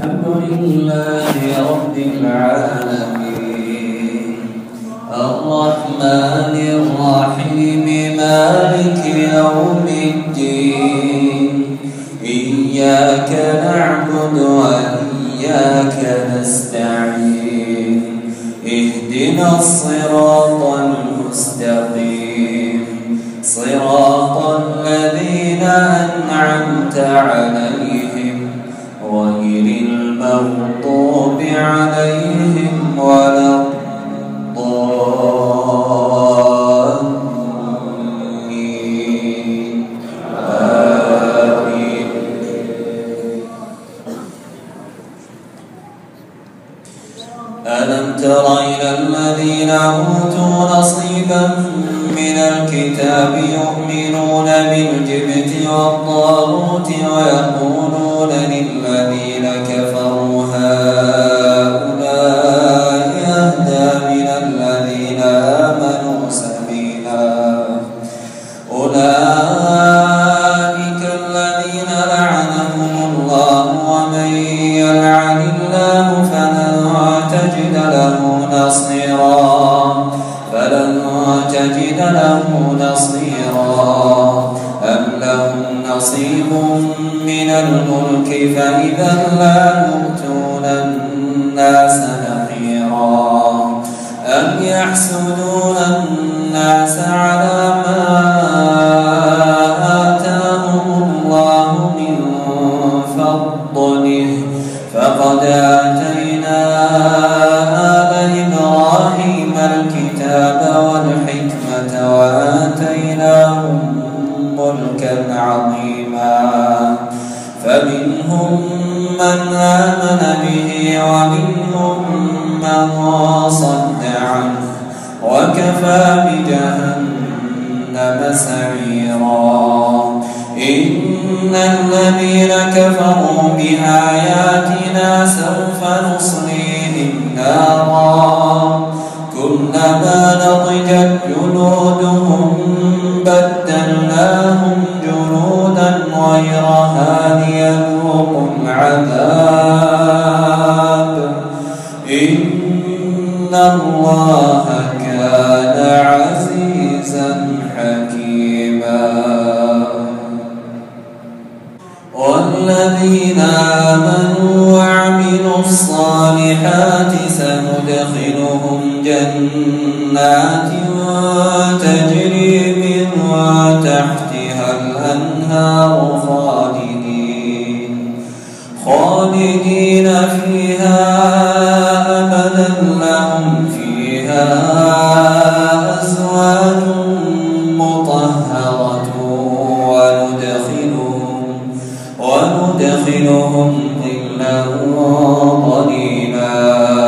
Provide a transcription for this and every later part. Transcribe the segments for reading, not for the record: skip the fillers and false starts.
الحمد لله رب العالمين الرحمن الرحيم مالك يوم الدين إياك نعبد وإياك نستعين اهدنا الصراط المستقيم صراط الذين أنعمت عليهم غير المغضوب عليهم ولا الضالين آمين. ألم تر إلى الذين أوتوا نصيبا من الكتاب يؤمنون بالجبت والطاغوت ويقولون للذين كفروا هؤلاء أهدى من الذين آمنوا سبيلا أولئك الذين لعنهم الله ومن يلعن الله فلن تجد له نصيرا أم لهم نصيب من الملك فإذا لا يؤتون الناس نقيرا أم يحسدون الناس على ما آتاهم الله من فضله فقد آتينا آل إبراهيم الكتاب والحكمة وآتيناهم ملكا عظيما فمنهم من آمن به ومنهم من صد عنه وكفى بجهنم سعيرا إن الذين كفروا بآياتنا سوف نصليهم نارا كلما نضجت جلودهم بدلناهم جلودا غيرها ليذوقوا العذاب إن الله كان عزيزا حكيما. والذين آمنوا وعملوا الصالحات سندخلهم جنات تجري من تحتها الأنهار خالدين فيها أبدا لهم فيها أزواج مطهرة وندخلهم ظلا ظليلا.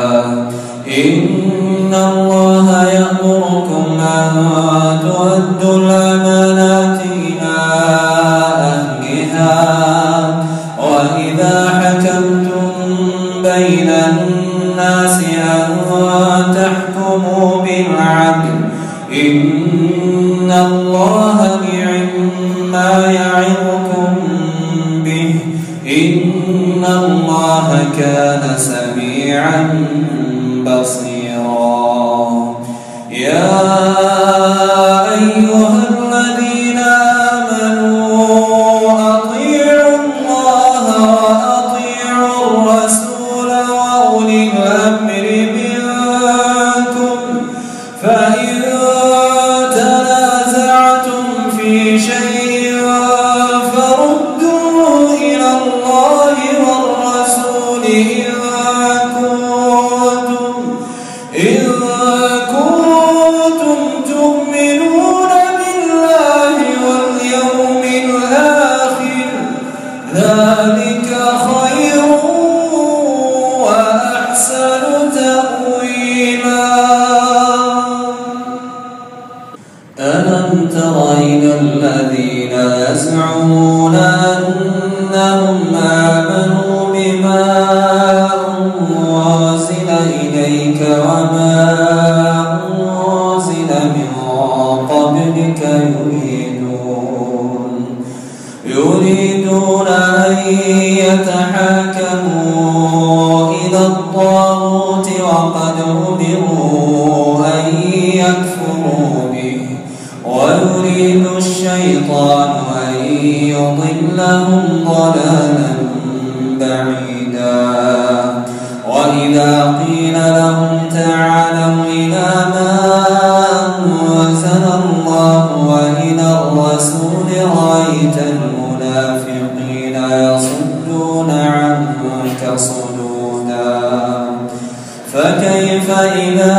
إن الله يأمركم أن تؤدوا الأمانات إلى أهلها وإذا حكمتم بين الناس أن تحكموا بالعدل إن الله نعم ما يعظكم به إن الله كان سميعا بصيرا. يا أيها الذين آمنوا أطيعوا الله وأطيعوا الرسول وأولي الأمر منكم فإن تنازعتم في شيء فردوه إلى الله والرسول إن كنتم تؤمنون بالله واليوم الآخر ذلك خير وأحسن تأويلا. ألم تر إلى الذين يزعمون أنهم آمنوا بما أنزل إليك وما أنزل من قبلك يريدون أن يتحاكموا إلى الطاغوت وقد أمروا أن يكفروا به ويريد الشيطان أن يضلهم ضلالا بعيدا وإذا قيل لهم تعالوا إلى ما أنزل الله وإلى الرسول رأيت المنافقين يصدون عنك صدودا فكيف إذا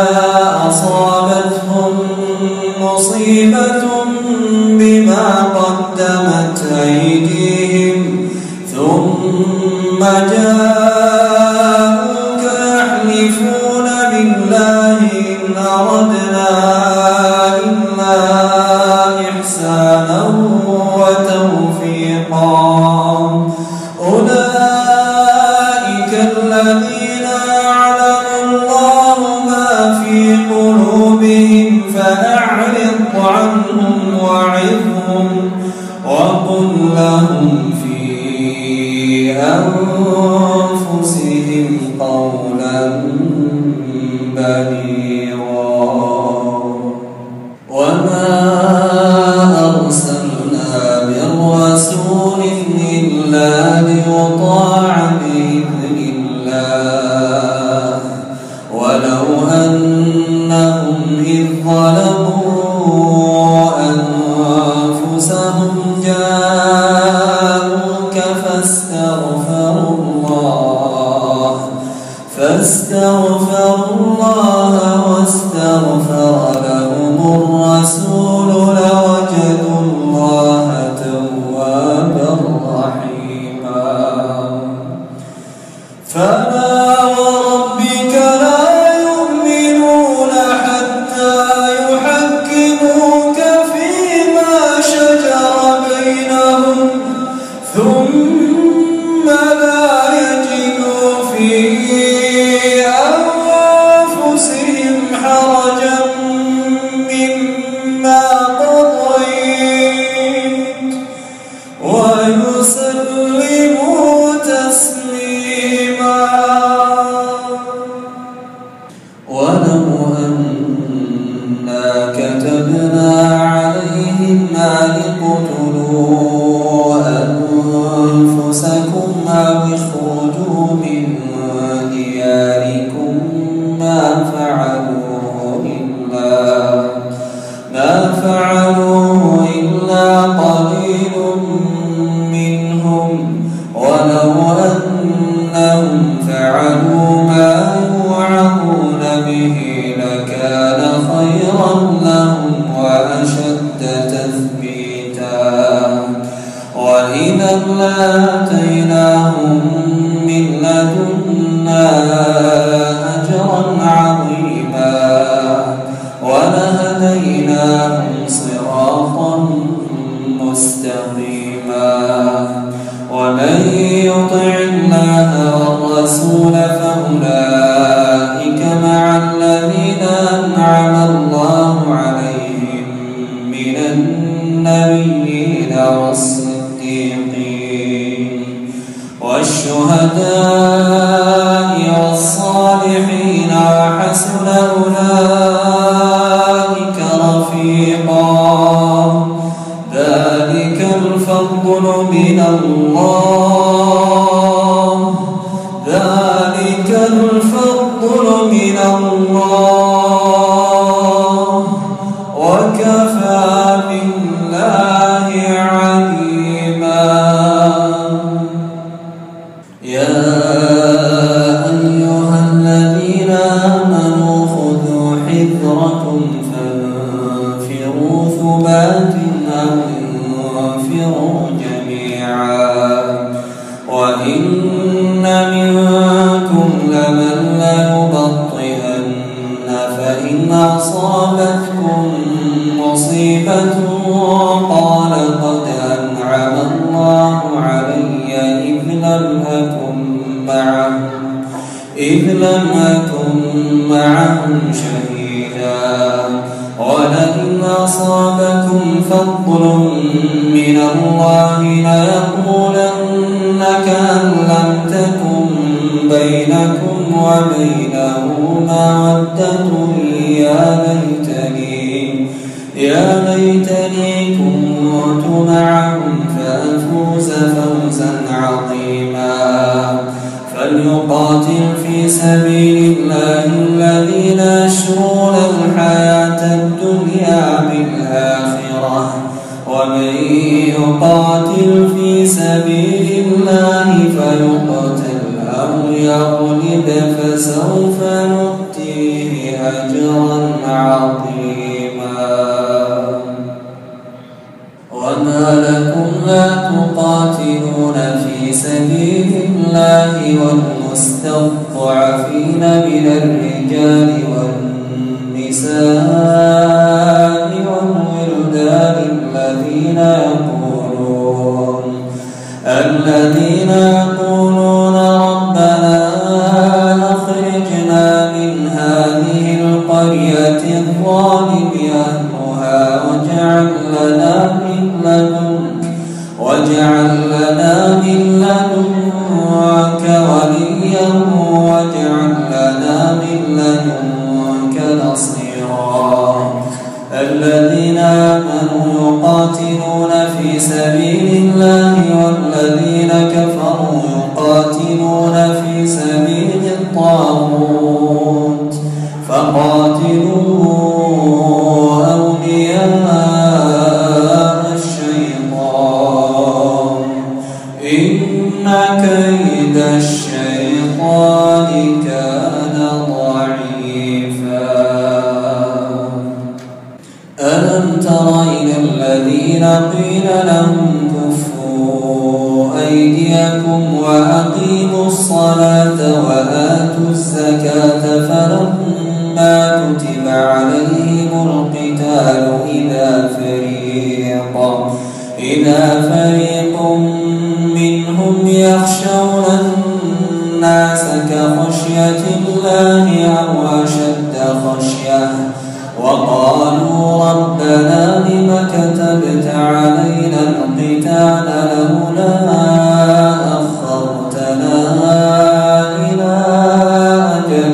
أصابتهم مصيبة بما قدمت أيديهم ثم جاءوك يحلفون بالله إن أردنا إلا إحسانا وتوفيقا أولئك الذين يعلم الله ما في قلوبهم فأعرض عنهم وعظهم وقل لهم في أنفسهم قولا بليغا وما أرسلنا من رسول إلا ليطاع بإذن الله ولو أنهم إذ ظلموا أنفسهم جاءوك فاستغفروا الله واستغفر لهم الرسول لوجدوا الله توابا رحيما فلا وربك لا يؤمنون حتى يحكموك فيما شجر بينهم ثم لا يجدوا في أنفسهم حرجا مما قضيت ويسلموا تسليما ولو أنا كتبنا عليهم أن اقتلوا أنفسكم أو اخرجوا من دياركم ما فعلوه إلا قليل منهم ولو أنهم فعلوا ما يوعظون به لكان خيرا لهم وأشد تثبيتا وإذا لآتيناهم من لدنا أجرا عظيما ولهديناهم صراطا مستقيما ومن يطع الله والرسول فأولئك مع الذين أنعم الله عليهم من النبيين والصديقين والشهداء والصالحين وحسن أولئك رفيقا ذلك الفضل من الله وكفى بالله عليما يا أيها الذين آمنوا خذوا حذركم فانفروا ثبات أو انفروا جميعا وإن منكم لمن ليبطئن فإن أصابتكم مصيبة قال قد أنعم الله علي إذ لم أكن معهم شهيدا ولئن أصابكم فضل من الله ليقولن كأن لم تكن بينكم وبينه مودة يا ليتني كنت معهم فأفوز فوزا عظيما فليقاتل في سبيل الله الذين يشرون الحياة الدنيا بالآخرة ومن يقاتل في سبيل الله فيقتل أو يغلب فسوف نؤتيه أجرا عظيما وما لكم لا تقاتلون في سبيل الله والمستضعفين من الرجال والنساء والولدان الذين يقولون ربنا أخرجنا من هذه القرية الظالم أهلها واجعل لنا من لدنك وليا واجعل لنا من لدنك نصيرا الذين آمنوا يقاتلون في سبيل الله والذين كفروا يقاتلون في سبيل الطاغوت فقاتلوا أولياء الشيطان إن كيد الشيطان كان ضعيفا ألم تر إلى الذين قيل لهم كفوا أيديكم وأقيموا الصلاة وآتوا الزكاة فلما كتب عليهم القتال إذا فريق منهم يخشون الناس كخشية الله أو أشد خشية وقالوا ربنا لم كتبت علينا القتال لولا أخرتنا إلى أجل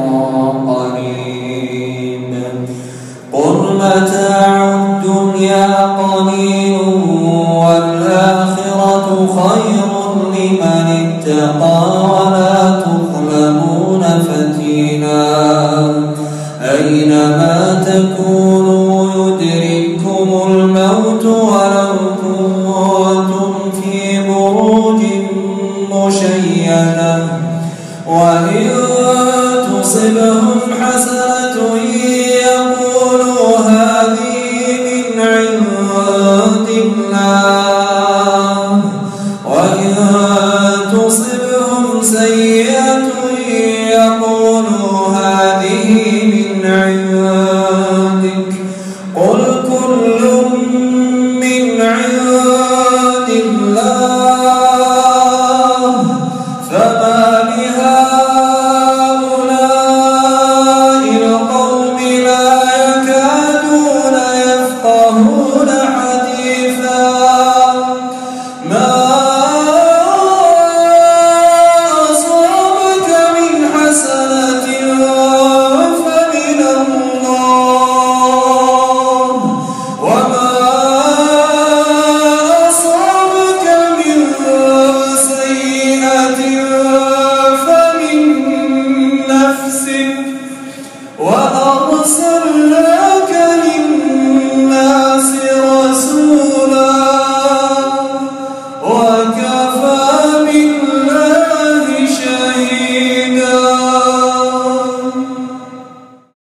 قريب قل متاع الدنيا قليل والآخرة خير لمن اتقى ولا تظلمون فتيلا أينما تكونوا يدرككم الموت ولو كنتم في بروج مشيدة وإن تصبهم حسنة يقولوا هذه من عند الله وإن تصبهم سيئة يقولوا هذه من عندك قل كل من عند الله فما لهؤلاء القوم لا يكادون يفقهون حديثا ما أصابك من حسنة فمن الله وما أصابك من سيئة فمن نفسك وأرسلنا